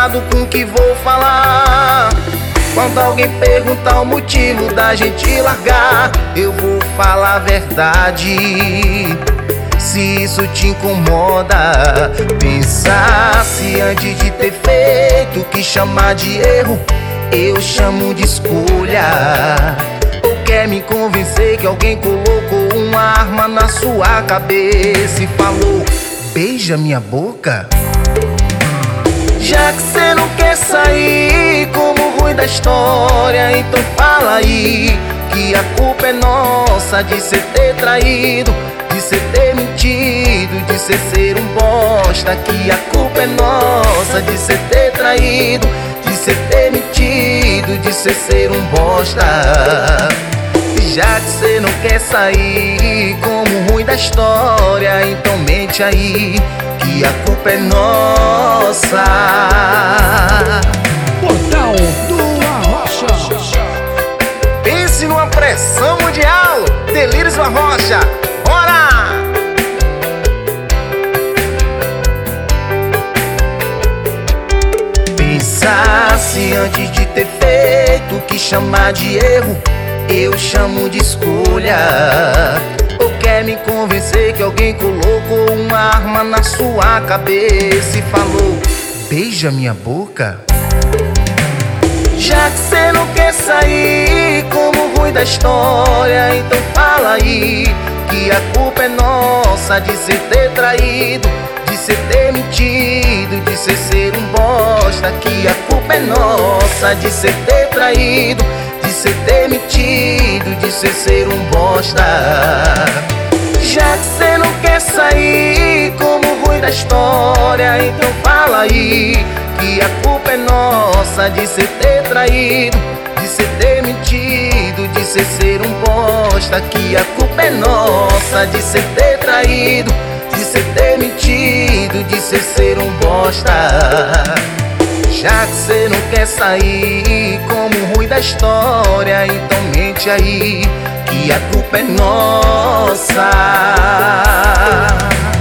cuidado com o que vou falar. Quando alguém perguntar o motivo da gente largar, eu vou falar a verdade. Se isso te incomoda, pensasse antes de ter feito. O que chamar de erro, eu chamo de escolha. Ou quer me convencer que alguém colocou uma arma na sua cabeça e falou: beija minha boca? Já que cê não quer sair como ruim da história, então fala aí que a culpa é nossa de cê ter traído, de cê ter mentido, de cê ser um bosta. Que a culpa é nossa de cê ter traído, de cê ter mentido, de cê ser um bosta. Já que cê não quer sair como ruim da história, então mente aí que a culpa é nossa. Portal do Arrocha. Pense numa pressão mundial, Delírios do Arrocha, bora! Pensasse antes de ter feito. O que chamar de erro, eu chamo de escolha. Ou quer me convencer que alguém colocou uma arma na sua cabeça e falou: beija minha boca? Já que cê não quer sair como ruim da história, então fala aí que a culpa é nossa de cê ter traído, de cê ter mentido, de cê ser um bosta. Que a culpa é nossa de cê ter traído, de cê ter mentido, de cê ser um bosta. Já que cê não quer sair como ruim da história, então fala aí que a culpa é nossa de cê ter traído, de cê ter mentido, de cê ser um bosta. Que a culpa é nossa de cê ter traído, de cê ter mentido, de cê ser um bosta. Já que cê não quer sair como ruim da história, então mente aí que a culpa é nossa.